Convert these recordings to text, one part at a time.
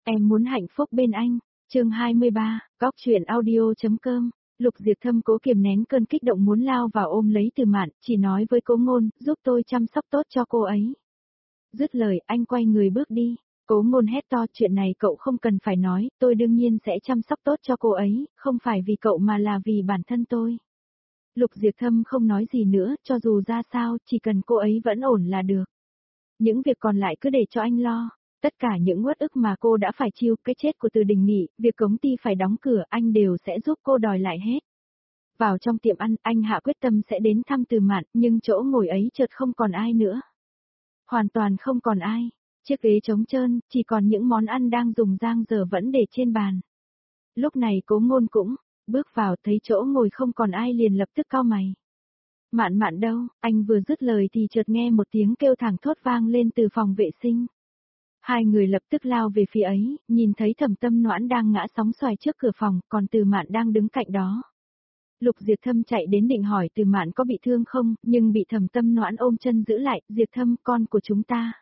Em muốn hạnh phúc bên anh. Chương 23, góc truyện audio.com. Lục Diệp Thâm cố kiềm nén cơn kích động muốn lao vào ôm lấy Từ Mạn, chỉ nói với Cố Ngôn, giúp tôi chăm sóc tốt cho cô ấy. Dứt lời, anh quay người bước đi. Cố Ngôn hét to, chuyện này cậu không cần phải nói, tôi đương nhiên sẽ chăm sóc tốt cho cô ấy, không phải vì cậu mà là vì bản thân tôi. Lục Diệp Thâm không nói gì nữa, cho dù ra sao, chỉ cần cô ấy vẫn ổn là được. Những việc còn lại cứ để cho anh lo. Tất cả những uất ức mà cô đã phải chịu, cái chết của Từ Đình Nghị, việc công ty phải đóng cửa, anh đều sẽ giúp cô đòi lại hết. Vào trong tiệm ăn, anh hạ quyết tâm sẽ đến thăm Từ Mạn, nhưng chỗ ngồi ấy chợt không còn ai nữa. Hoàn toàn không còn ai. Chiếc ghế trống trơn, chỉ còn những món ăn đang dùng dang dở vẫn để trên bàn. Lúc này Cố Ngôn cũng bước vào, thấy chỗ ngồi không còn ai liền lập tức cau mày. Mạn Mạn đâu? Anh vừa dứt lời thì chợt nghe một tiếng kêu thảng thốt vang lên từ phòng vệ sinh. Hai người lập tức lao về phía ấy, nhìn thấy Thẩm Tâm Noãn đang ngã sóng xoài trước cửa phòng, còn Từ Mạn đang đứng cạnh đó. Lục Diệp Thâm chạy đến định hỏi Từ Mạn có bị thương không, nhưng bị Thẩm Tâm Noãn ôm chân giữ lại, Diệp Thâm, con của chúng ta.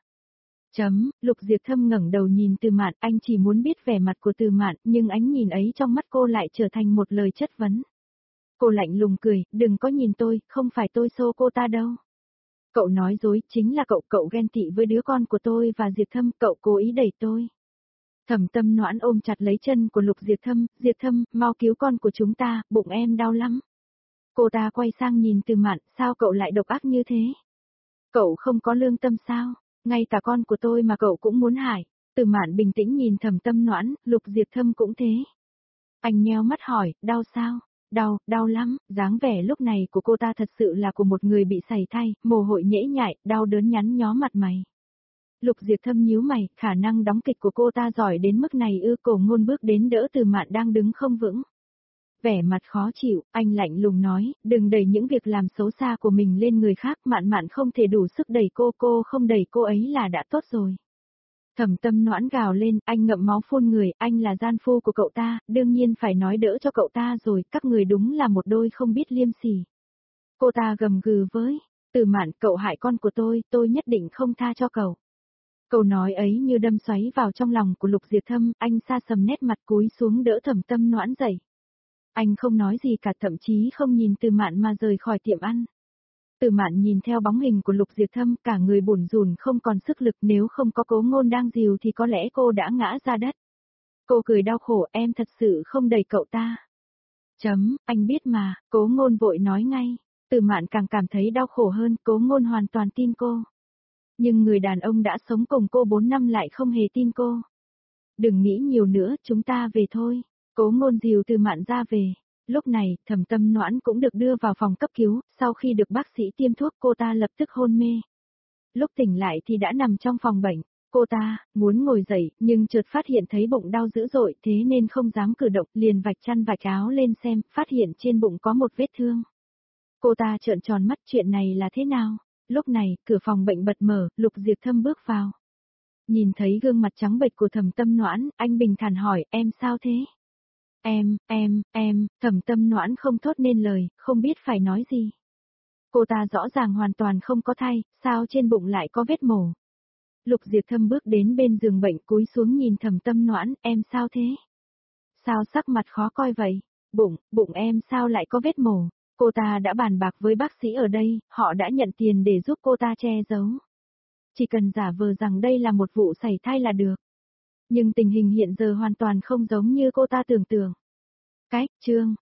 Lục Diệp Thâm ngẩng đầu nhìn Từ Mạn, anh chỉ muốn biết vẻ mặt của Từ Mạn, nhưng ánh nhìn ấy trong mắt cô lại trở thành một lời chất vấn. Cô lạnh lùng cười, đừng có nhìn tôi, không phải tôi xô cô ta đâu. Cậu nói dối, chính là cậu ghen tị với đứa con của tôi và Diệp Thâm, cậu cố ý đẩy tôi. Thẩm Tâm Noãn ôm chặt lấy chân của Lục Diệp Thâm, mau cứu con của chúng ta, bụng em đau lắm. Cô ta quay sang nhìn Từ Mạn, sao cậu lại độc ác như thế? Cậu không có lương tâm sao? Ngay cả con của tôi mà cậu cũng muốn hại. Từ Mạn bình tĩnh nhìn Thẩm Tâm Noãn, Lục Diệp Thâm cũng thế. Anh nheo mắt hỏi, đau sao? Đau lắm, dáng vẻ lúc này của cô ta thật sự là của một người bị sảy thai, mồ hôi nhễ nhại, đau đớn nhắn nhó mặt mày. Lục Diệp Thâm nhíu mày, khả năng đóng kịch của cô ta giỏi đến mức này ư? Cổ Ngôn bước đến đỡ Từ Mạn đang đứng không vững. Vẻ mặt khó chịu, anh lạnh lùng nói, đừng đẩy những việc làm xấu xa của mình lên người khác, Mạn không thể đủ sức đẩy cô không đẩy cô ấy là đã tốt rồi. Thẩm Tâm Noãn gào lên, anh ngậm máu phun người, anh là gian phu của cậu ta, đương nhiên phải nói đỡ cho cậu ta rồi, các người đúng là một đôi không biết liêm sỉ. Cô ta gầm gừ với, Từ Mạn, cậu hại con của tôi nhất định không tha cho cậu. Câu nói ấy như đâm xoáy vào trong lòng của Lục Diệp Thâm, anh sa sầm nét mặt cúi xuống đỡ Thẩm Tâm Noãn dậy. Anh không nói gì cả, thậm chí không nhìn Từ Mạn mà rời khỏi tiệm ăn. Từ Mạn nhìn theo bóng hình của Lục Diệp Thâm, cả người bủn rủn không còn sức lực, nếu không có Cố Ngôn đang dìu thì có lẽ cô đã ngã ra đất. Cô cười đau khổ, em thật sự không đẩy cậu ta. Anh biết mà, Cố Ngôn vội nói ngay. Từ Mạn càng cảm thấy đau khổ hơn, Cố Ngôn hoàn toàn tin cô. Nhưng người đàn ông đã sống cùng cô 4 năm lại không hề tin cô. Đừng nghĩ nhiều nữa, chúng ta về thôi. Cố Ngôn dìu Từ Mạn ra về. Lúc này, Thẩm Tâm Noãn cũng được đưa vào phòng cấp cứu, sau khi được bác sĩ tiêm thuốc cô ta lập tức hôn mê. Lúc tỉnh lại thì đã nằm trong phòng bệnh, cô ta muốn ngồi dậy nhưng chợt phát hiện thấy bụng đau dữ dội thế nên không dám cử động, liền vạch chăn vạch áo lên xem, phát hiện trên bụng có một vết thương. Cô ta trợn tròn mắt, chuyện này là thế nào? Lúc này, cửa phòng bệnh bật mở, Lục Diệp Thâm bước vào. Nhìn thấy gương mặt trắng bệch của Thẩm Tâm Noãn, anh bình thản hỏi, em sao thế? Thẩm Tâm Noãn không thốt nên lời, không biết phải nói gì. Cô ta rõ ràng hoàn toàn không có thai, sao trên bụng lại có vết mổ? Lục Diệp Thâm bước đến bên giường bệnh cúi xuống nhìn Thẩm Tâm Noãn, em sao thế? Sao sắc mặt khó coi vậy? Bụng em sao lại có vết mổ? Cô ta đã bàn bạc với bác sĩ ở đây, họ đã nhận tiền để giúp cô ta che giấu. Chỉ cần giả vờ rằng đây là một vụ sảy thai là được. Nhưng tình hình hiện giờ hoàn toàn không giống như cô ta tưởng tượng. Chương